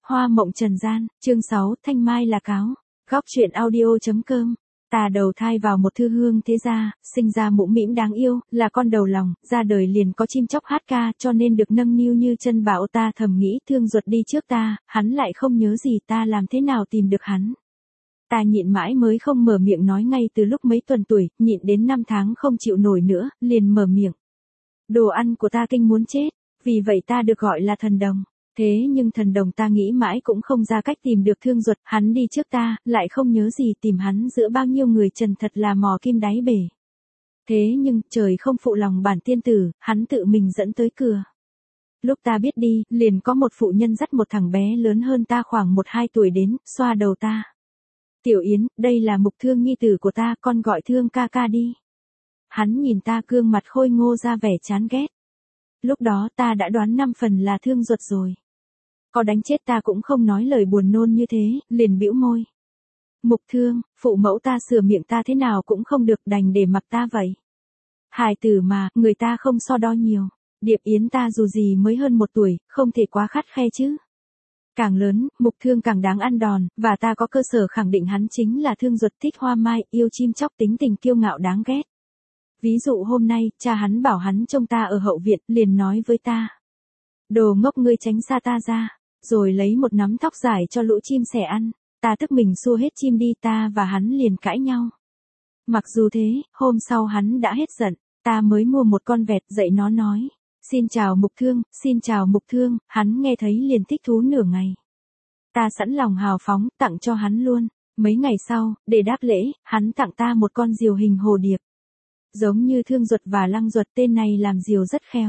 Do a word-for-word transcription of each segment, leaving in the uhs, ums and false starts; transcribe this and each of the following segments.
Hoa mộng trần gian, chương sáu, Thanh Mai là cáo. Góc truyện audio.com. Ta đầu thai vào một thư hương thế gia, sinh ra mũm mĩm đáng yêu, là con đầu lòng, ra đời liền có chim chóc hát ca, cho nên được nâng niu như chân bảo. Ta thầm nghĩ Thương Duật đi trước ta, hắn lại không nhớ gì, ta làm thế nào tìm được hắn. Ta nhịn mãi mới không mở miệng nói, ngay từ lúc mấy tuần tuổi, nhịn đến năm tháng không chịu nổi nữa, liền mở miệng. Đồ ăn của ta kinh muốn chết, vì vậy ta được gọi là thần đồng. Thế nhưng thần đồng ta nghĩ mãi cũng không ra cách tìm được Thương Duật, hắn đi trước ta, lại không nhớ gì, tìm hắn giữa bao nhiêu người trần thật là mò kim đáy bể. Thế nhưng, trời không phụ lòng bản tiên tử, hắn tự mình dẫn tới cửa. Lúc ta biết đi, liền có một phụ nhân dắt một thằng bé lớn hơn ta khoảng một hai tuổi đến, xoa đầu ta. Tiểu Yến, đây là Mục Thương nhi tử của ta, con gọi Thương ca ca đi. Hắn nhìn ta gương mặt khôi ngô ra vẻ chán ghét. Lúc đó ta đã đoán năm phần là Thương Duật rồi. Có đánh chết ta cũng không nói lời buồn nôn như thế, liền bĩu môi. Mục Thương, phụ mẫu ta sửa miệng ta thế nào cũng không được, đành để mặc ta vậy. Hài tử mà, người ta không so đo nhiều. Điệp Yến ta dù gì mới hơn một tuổi, không thể quá khắt khe chứ. Càng lớn, Mục Thương càng đáng ăn đòn, và ta có cơ sở khẳng định hắn chính là Thương Duật, thích hoa mai, yêu chim chóc, tính tình kiêu ngạo đáng ghét. Ví dụ hôm nay, cha hắn bảo hắn trông ta ở hậu viện, liền nói với ta. Đồ ngốc, ngươi tránh xa ta ra, rồi lấy một nắm tóc dài cho lũ chim sẻ ăn. Ta tức mình xua hết chim đi, ta và hắn liền cãi nhau. Mặc dù thế, hôm sau hắn đã hết giận, ta mới mua một con vẹt dạy nó nói. Xin chào Mục Thương, xin chào Mục Thương, hắn nghe thấy liền thích thú nửa ngày. Ta sẵn lòng hào phóng, tặng cho hắn luôn. Mấy ngày sau, để đáp lễ, hắn tặng ta một con diều hình hồ điệp. Giống như Thương Duật và Lăng Duật, tên này làm diều rất khéo.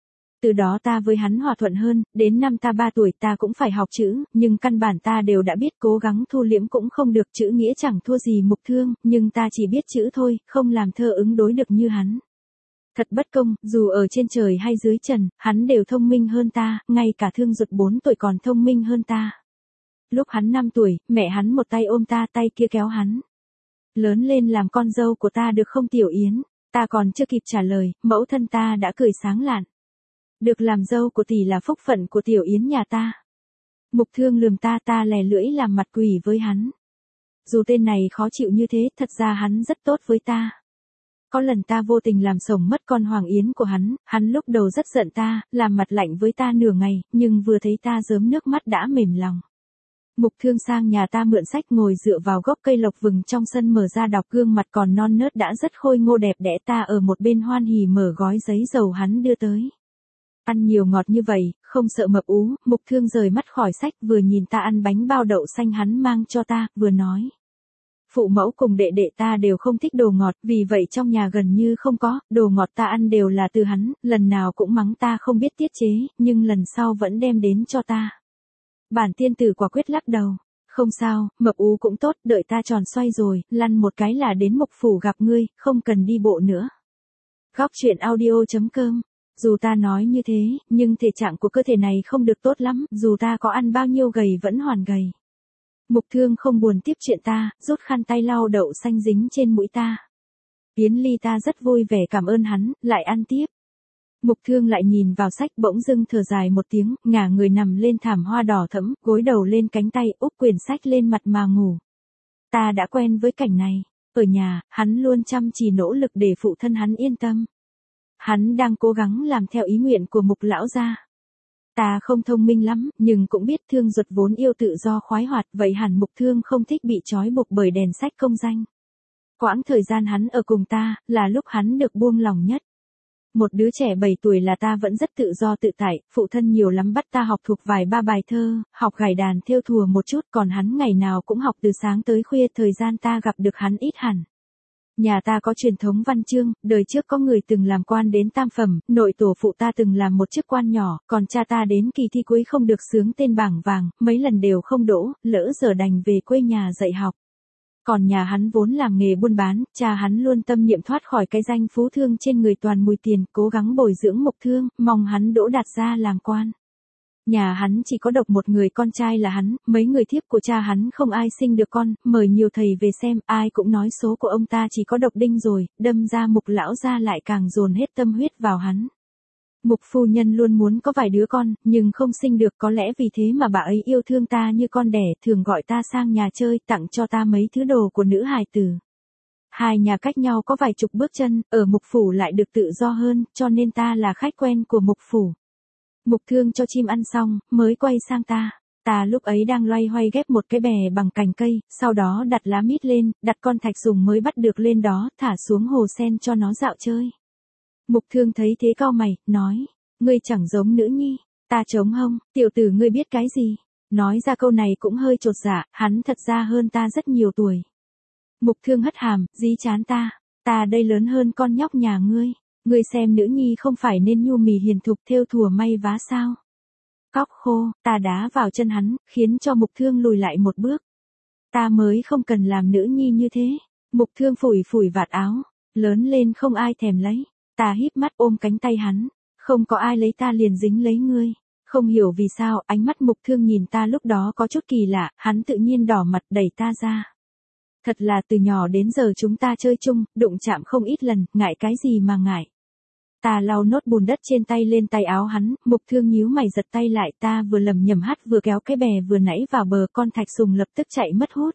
Từ đó ta với hắn hòa thuận hơn, đến năm ta ba tuổi ta cũng phải học chữ, nhưng căn bản ta đều đã biết, cố gắng thu liễm cũng không được, chữ nghĩa chẳng thua gì Mục Thương, nhưng ta chỉ biết chữ thôi, không làm thơ ứng đối được như hắn. Thật bất công, dù ở trên trời hay dưới trần, hắn đều thông minh hơn ta, ngay cả Thương Duật bốn tuổi còn thông minh hơn ta. Lúc hắn năm tuổi, mẹ hắn một tay ôm ta, tay kia kéo hắn. Lớn lên làm con dâu của ta được không Tiểu Yến? Ta còn chưa kịp trả lời, mẫu thân ta đã cười sáng lạn. Được làm dâu của tỷ là phúc phận của Tiểu Yến nhà ta. Mục Thương lườm ta, ta lè lưỡi làm mặt quỷ với hắn. Dù tên này khó chịu như thế, thật ra hắn rất tốt với ta. Có lần ta vô tình làm sổng mất con Hoàng Yến của hắn, hắn lúc đầu rất giận ta, làm mặt lạnh với ta nửa ngày, nhưng vừa thấy ta rớm nước mắt đã mềm lòng. Mục Thương sang nhà ta mượn sách, ngồi dựa vào gốc cây lộc vừng trong sân mở ra đọc, gương mặt còn non nớt đã rất khôi ngô đẹp đẽ, ta ở một bên hoan hỉ mở gói giấy dầu hắn đưa tới. Ăn nhiều ngọt như vậy, không sợ mập ú. Mục Thương rời mắt khỏi sách, vừa nhìn ta ăn bánh bao đậu xanh hắn mang cho ta, vừa nói. Phụ mẫu cùng đệ đệ ta đều không thích đồ ngọt, vì vậy trong nhà gần như không có, đồ ngọt ta ăn đều là từ hắn, lần nào cũng mắng ta không biết tiết chế, nhưng lần sau vẫn đem đến cho ta. Bản tiên tử quả quyết lắc đầu. Không sao, mập ú cũng tốt, đợi ta tròn xoay rồi, lăn một cái là đến Mục phủ gặp ngươi, không cần đi bộ nữa. Góc truyện audio.com. Dù ta nói như thế, nhưng thể trạng của cơ thể này không được tốt lắm, dù ta có ăn bao nhiêu gầy vẫn hoàn gầy. Mục Thương không buồn tiếp chuyện ta, rút khăn tay lau đậu xanh dính trên mũi ta. Yến Ly ta rất vui vẻ cảm ơn hắn, lại ăn tiếp. Mục Thương lại nhìn vào sách, bỗng dưng thở dài một tiếng, ngả người nằm lên thảm hoa đỏ thẫm, gối đầu lên cánh tay, úp quyển sách lên mặt mà ngủ. Ta đã quen với cảnh này. Ở nhà, hắn luôn chăm chỉ nỗ lực để phụ thân hắn yên tâm. Hắn đang cố gắng làm theo ý nguyện của Mục lão gia. Ta không thông minh lắm, nhưng cũng biết Thương Duật vốn yêu tự do khoái hoạt, vậy hẳn Mục Thương không thích bị trói buộc bởi đèn sách công danh. Quãng thời gian hắn ở cùng ta, là lúc hắn được buông lòng nhất. Một đứa trẻ bảy tuổi là ta vẫn rất tự do tự tại, phụ thân nhiều lắm bắt ta học thuộc vài ba bài thơ, học gảy đàn thêu thùa một chút, còn hắn ngày nào cũng học từ sáng tới khuya, thời gian ta gặp được hắn ít hẳn. Nhà ta có truyền thống văn chương, đời trước có người từng làm quan đến tam phẩm, nội tổ phụ ta từng làm một chức quan nhỏ, còn cha ta đến kỳ thi cuối không được xướng tên bảng vàng, mấy lần đều không đỗ, lỡ giờ đành về quê nhà dạy học. Còn nhà hắn vốn làm nghề buôn bán, cha hắn luôn tâm niệm thoát khỏi cái danh phú thương trên người toàn mùi tiền, cố gắng bồi dưỡng Mục Thương, mong hắn đỗ đạt ra làm quan. Nhà hắn chỉ có độc một người con trai là hắn, mấy người thiếp của cha hắn không ai sinh được con, mời nhiều thầy về xem, ai cũng nói số của ông ta chỉ có độc đinh rồi, đâm ra Mục lão gia lại càng dồn hết tâm huyết vào hắn. Mục phu nhân luôn muốn có vài đứa con, nhưng không sinh được, có lẽ vì thế mà bà ấy yêu thương ta như con đẻ, thường gọi ta sang nhà chơi, tặng cho ta mấy thứ đồ của nữ hài tử. Hai nhà cách nhau có vài chục bước chân, ở Mục phủ lại được tự do hơn, cho nên ta là khách quen của Mục phủ. Mục Thương cho chim ăn xong, mới quay sang ta. Ta lúc ấy đang loay hoay ghép một cái bè bằng cành cây, sau đó đặt lá mít lên, đặt con thạch sùng mới bắt được lên đó, thả xuống hồ sen cho nó dạo chơi. Mục Thương thấy thế cau mày, nói, ngươi chẳng giống nữ nhi. Ta trống hông, tiểu tử ngươi biết cái gì? Nói ra câu này cũng hơi chột dạ, hắn thật ra hơn ta rất nhiều tuổi. Mục Thương hất hàm, dí chán ta, ta đây lớn hơn con nhóc nhà ngươi. Ngươi xem nữ nhi không phải nên nhu mì hiền thục thêu thùa may vá sao? Cóc khô, ta đá vào chân hắn, khiến cho Mục Thương lùi lại một bước. Ta mới không cần làm nữ nhi như thế. Mục Thương phủi phủi vạt áo, lớn lên không ai thèm lấy. Ta híp mắt ôm cánh tay hắn, không có ai lấy ta liền dính lấy ngươi. Không hiểu vì sao, ánh mắt Mục Thương nhìn ta lúc đó có chút kỳ lạ, hắn tự nhiên đỏ mặt đẩy ta ra. Thật là từ nhỏ đến giờ chúng ta chơi chung, đụng chạm không ít lần, ngại cái gì mà ngại. Ta lau nốt bùn đất trên tay lên tay áo hắn, Mục Thương nhíu mày giật tay lại, ta vừa lầm nhầm hát vừa kéo cái bè vừa nãy vào bờ, con thạch sùng lập tức chạy mất hút.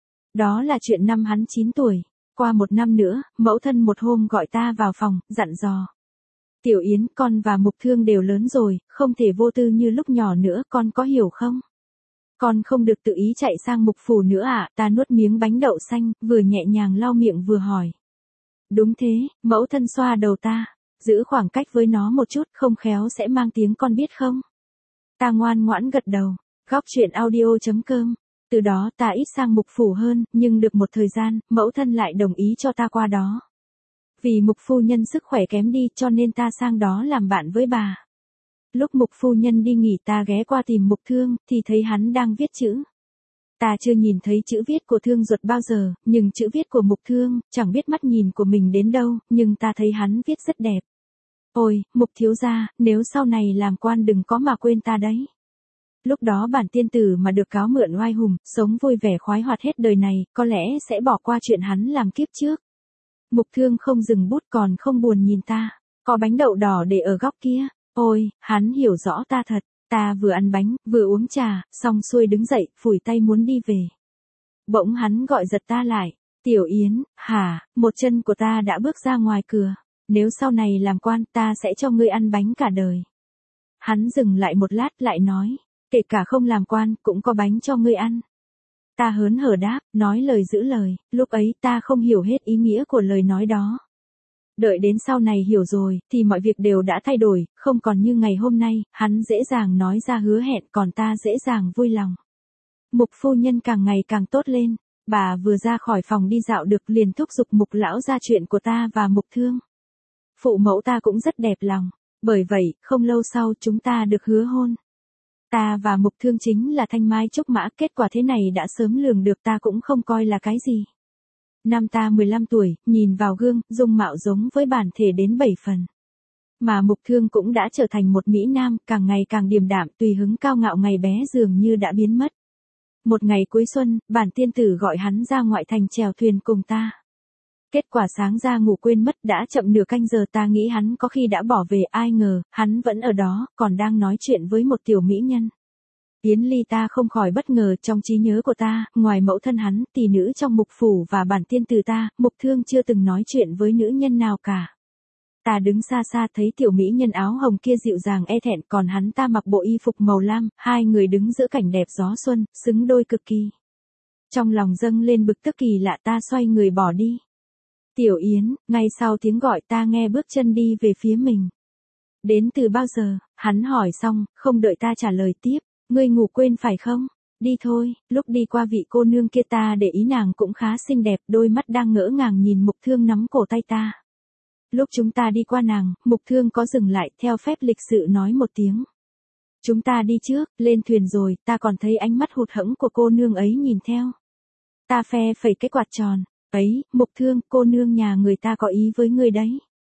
Đó là chuyện năm hắn chín tuổi. Qua một năm nữa, mẫu thân một hôm gọi ta vào phòng, dặn dò. Tiểu Yến, con và Mục Thương đều lớn rồi, không thể vô tư như lúc nhỏ nữa, con có hiểu không? Con không được tự ý chạy sang Mục phủ nữa à? Ta nuốt miếng bánh đậu xanh, vừa nhẹ nhàng lau miệng vừa hỏi. Đúng thế, mẫu thân xoa đầu ta. Giữ khoảng cách với nó một chút, không khéo sẽ mang tiếng con biết không? Ta ngoan ngoãn gật đầu. Góc truyện audio.com. Từ đó ta ít sang Mục phủ hơn, nhưng được một thời gian, mẫu thân lại đồng ý cho ta qua đó. Vì Mục phu nhân sức khỏe kém đi, cho nên ta sang đó làm bạn với bà. Lúc Mục phu nhân đi nghỉ ta ghé qua tìm Mục Thương, thì thấy hắn đang viết chữ. Ta chưa nhìn thấy chữ viết của Thương Duật bao giờ, nhưng chữ viết của Mục Thương, chẳng biết mắt nhìn của mình đến đâu, nhưng ta thấy hắn viết rất đẹp. Ôi, Mục thiếu gia, nếu sau này làm quan đừng có mà quên ta đấy. Lúc đó bản tiên tử mà được cáo mượn oai hùng, sống vui vẻ khoái hoạt hết đời này, có lẽ sẽ bỏ qua chuyện hắn làm kiếp trước. Mục Thương không dừng bút còn không buồn nhìn ta, có bánh đậu đỏ để ở góc kia. Ôi, hắn hiểu rõ ta thật, ta vừa ăn bánh, vừa uống trà, xong xuôi đứng dậy, phủi tay muốn đi về. Bỗng hắn gọi giật ta lại, Tiểu Yến, hả, một chân của ta đã bước ra ngoài cửa. Nếu sau này làm quan ta sẽ cho ngươi ăn bánh cả đời. Hắn dừng lại một lát lại nói, kể cả không làm quan cũng có bánh cho ngươi ăn. Ta hớn hở đáp, nói lời giữ lời, lúc ấy ta không hiểu hết ý nghĩa của lời nói đó. Đợi đến sau này hiểu rồi, thì mọi việc đều đã thay đổi, không còn như ngày hôm nay, hắn dễ dàng nói ra hứa hẹn còn ta dễ dàng vui lòng. Mục phu nhân càng ngày càng tốt lên, bà vừa ra khỏi phòng đi dạo được liền thúc giục Mục lão ra chuyện của ta và Mục Thương. Phụ mẫu ta cũng rất đẹp lòng, bởi vậy, không lâu sau chúng ta được hứa hôn. Ta và Mục Thương chính là thanh mai trúc mã, kết quả thế này đã sớm lường được ta cũng không coi là cái gì. Năm ta mười lăm tuổi, nhìn vào gương, dung mạo giống với bản thể đến bảy phần. Mà Mục Thương cũng đã trở thành một mỹ nam, càng ngày càng điềm đạm, tùy hứng cao ngạo ngày bé dường như đã biến mất. Một ngày cuối xuân, bản tiên tử gọi hắn ra ngoại thành chèo thuyền cùng ta. Kết quả sáng ra ngủ quên mất, đã chậm nửa canh giờ, ta nghĩ hắn có khi đã bỏ về, ai ngờ, hắn vẫn ở đó, còn đang nói chuyện với một tiểu mỹ nhân. Yến Ly ta không khỏi bất ngờ, trong trí nhớ của ta, ngoài mẫu thân hắn, tỷ nữ trong Mục phủ và bản tiên tử ta, Mục Thương chưa từng nói chuyện với nữ nhân nào cả. Ta đứng xa xa thấy tiểu mỹ nhân áo hồng kia dịu dàng e thẹn, còn hắn ta mặc bộ y phục màu lam, hai người đứng giữa cảnh đẹp gió xuân, xứng đôi cực kỳ. Trong lòng dâng lên bực tức kỳ lạ, ta xoay người bỏ đi. Tiểu Yến, ngay sau tiếng gọi ta nghe bước chân đi về phía mình. Đến từ bao giờ? Hắn hỏi xong, không đợi ta trả lời tiếp, ngươi ngủ quên phải không? Đi thôi. Lúc đi qua vị cô nương kia ta để ý nàng cũng khá xinh đẹp, đôi mắt đang ngỡ ngàng nhìn Mục Thương nắm cổ tay ta. Lúc chúng ta đi qua nàng, Mục Thương có dừng lại, theo phép lịch sự nói một tiếng. Chúng ta đi trước, lên thuyền rồi, ta còn thấy ánh mắt hụt hẫng của cô nương ấy nhìn theo. Ta phe phẩy cái quạt tròn. Ấy, Mục Thương, cô nương nhà người ta có ý với người đấy.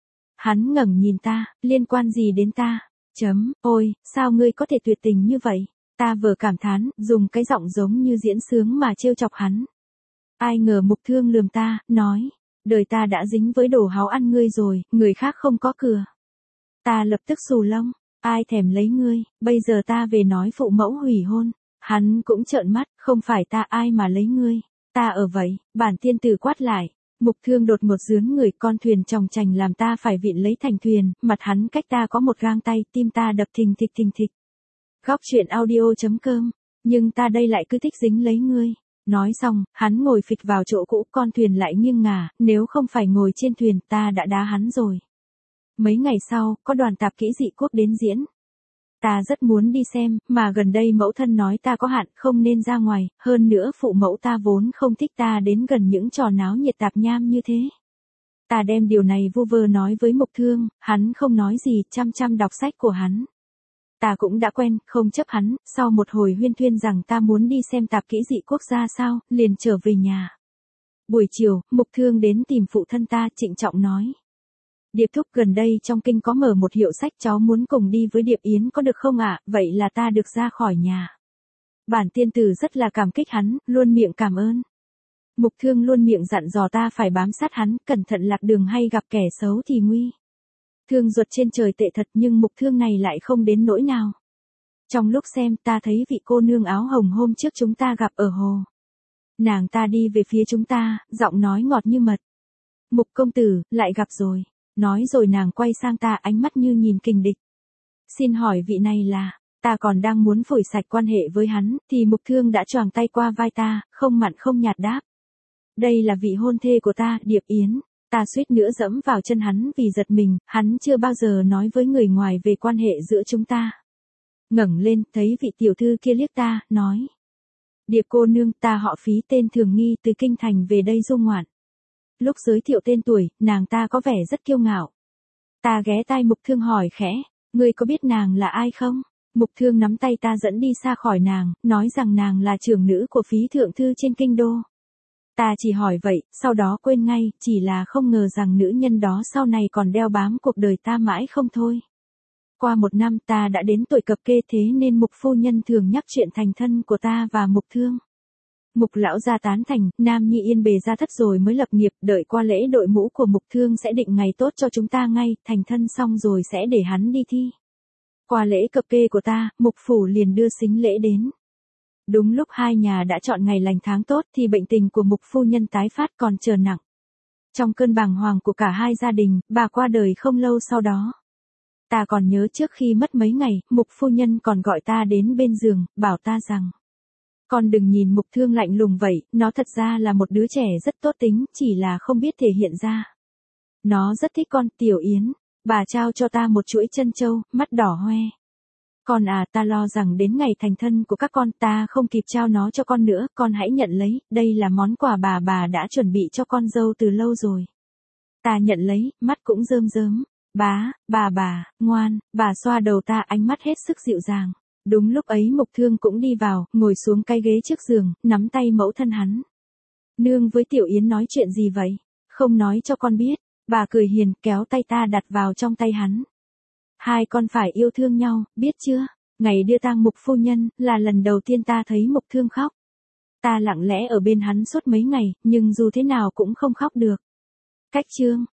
Hắn ngẩng nhìn ta, liên quan gì đến ta? Chấm, ôi, sao ngươi có thể tuyệt tình như vậy? Ta vừa cảm thán, dùng cái giọng giống như diễn sướng mà trêu chọc hắn. Ai ngờ Mục Thương lườm ta, nói, đời ta đã dính với đồ háo ăn ngươi rồi, người khác không có cửa. Ta lập tức xù lông, ai thèm lấy ngươi, bây giờ ta về nói phụ mẫu hủy hôn. Hắn cũng trợn mắt, không phải ta ai mà lấy ngươi, ta ở vậy, bản tiên tử quát lại. Mục Thương đột một dướn người, con thuyền chòng chành làm ta phải vịn lấy thành thuyền, mặt hắn cách ta có một gang tay, tim ta đập thình thịch thình thịch. Góc truyện audio chấm com, nhưng ta đây lại cứ thích dính lấy ngươi. Nói xong, hắn ngồi phịch vào chỗ cũ, con thuyền lại nghiêng ngả, nếu không phải ngồi trên thuyền ta đã đá hắn rồi. Mấy ngày sau, có đoàn tạp kỹ dị quốc đến diễn. Ta rất muốn đi xem, mà gần đây mẫu thân nói ta có hạn, không nên ra ngoài, hơn nữa phụ mẫu ta vốn không thích ta đến gần những trò náo nhiệt tạp nham như thế. Ta đem điều này vu vơ nói với Mục Thương, hắn không nói gì, chăm chăm đọc sách của hắn. Ta cũng đã quen, không chấp hắn, sau một hồi huyên thuyên rằng ta muốn đi xem tạp kỹ dị quốc gia sao, liền trở về nhà. Buổi chiều, Mục Thương đến tìm phụ thân ta, trịnh trọng nói. Điệp thúc, gần đây trong kinh có mở một hiệu sách, cháu muốn cùng đi với Điệp Yến có được không ạ? Vậy là ta được ra khỏi nhà. Bản tiên tử rất là cảm kích hắn, luôn miệng cảm ơn. Mục Thương luôn miệng dặn dò ta phải bám sát hắn, cẩn thận lạc đường hay gặp kẻ xấu thì nguy. Thương ruột trên trời tệ thật, nhưng Mục Thương này lại không đến nỗi nào. Trong lúc xem, ta thấy vị cô nương áo hồng hôm trước chúng ta gặp ở hồ. Nàng ta đi về phía chúng ta, giọng nói ngọt như mật. Mục công tử, lại gặp rồi. Nói rồi nàng quay sang ta, ánh mắt như nhìn kình địch. Xin hỏi vị này là, ta còn đang muốn phủi sạch quan hệ với hắn, thì Mục Thương đã choàng tay qua vai ta, không mặn không nhạt đáp. Đây là vị hôn thê của ta, Điệp Yến. Ta suýt nữa dẫm vào chân hắn vì giật mình, hắn chưa bao giờ nói với người ngoài về quan hệ giữa chúng ta. Ngẩng lên, thấy vị tiểu thư kia liếc ta, nói. Điệp cô nương, ta họ Phí, tên Thường Nghi, từ kinh thành về đây du ngoạn. Lúc giới thiệu tên tuổi, nàng ta có vẻ rất kiêu ngạo. Ta ghé tai Mục Thương hỏi khẽ, ngươi có biết nàng là ai không? Mục Thương nắm tay ta dẫn đi xa khỏi nàng, nói rằng nàng là trưởng nữ của Phí thượng thư trên kinh đô. Ta chỉ hỏi vậy, sau đó quên ngay, chỉ là không ngờ rằng nữ nhân đó sau này còn đeo bám cuộc đời ta mãi không thôi. Qua một năm ta đã đến tuổi cập kê, thế nên Mục phu nhân thường nhắc chuyện thành thân của ta và Mục Thương. Mục lão gia tán thành, nam nhi yên bề gia thất rồi mới lập nghiệp, đợi qua lễ đội mũ của Mục Thương sẽ định ngày tốt cho chúng ta ngay, thành thân xong rồi sẽ để hắn đi thi. Qua lễ cập kê của ta, Mục phủ liền đưa sính lễ đến. Đúng lúc hai nhà đã chọn ngày lành tháng tốt thì bệnh tình của Mục phu nhân tái phát còn trở nặng. Trong cơn bàng hoàng của cả hai gia đình, bà qua đời không lâu sau đó. Ta còn nhớ trước khi mất mấy ngày, Mục phu nhân còn gọi ta đến bên giường, bảo ta rằng. Con đừng nhìn Mục Thương lạnh lùng vậy, nó thật ra là một đứa trẻ rất tốt tính, chỉ là không biết thể hiện ra. Nó rất thích con, Tiểu Yến. Bà trao cho ta một chuỗi chân châu, mắt đỏ hoe. Con à, ta lo rằng đến ngày thành thân của các con ta không kịp trao nó cho con nữa, con hãy nhận lấy, đây là món quà bà bà đã chuẩn bị cho con dâu từ lâu rồi. Ta nhận lấy, mắt cũng rơm rớm. Bá, bà bà, ngoan, bà xoa đầu ta, ánh mắt hết sức dịu dàng. Đúng lúc ấy Mục Thương cũng đi vào, ngồi xuống cái ghế trước giường, nắm tay mẫu thân hắn. Nương với Tiểu Yến nói chuyện gì vậy? Không nói cho con biết. Bà cười hiền, kéo tay ta đặt vào trong tay hắn. Hai con phải yêu thương nhau, biết chưa? Ngày đưa tang Mục phu nhân, là lần đầu tiên ta thấy Mục Thương khóc. Ta lặng lẽ ở bên hắn suốt mấy ngày, nhưng dù thế nào cũng không khóc được. Cách chương.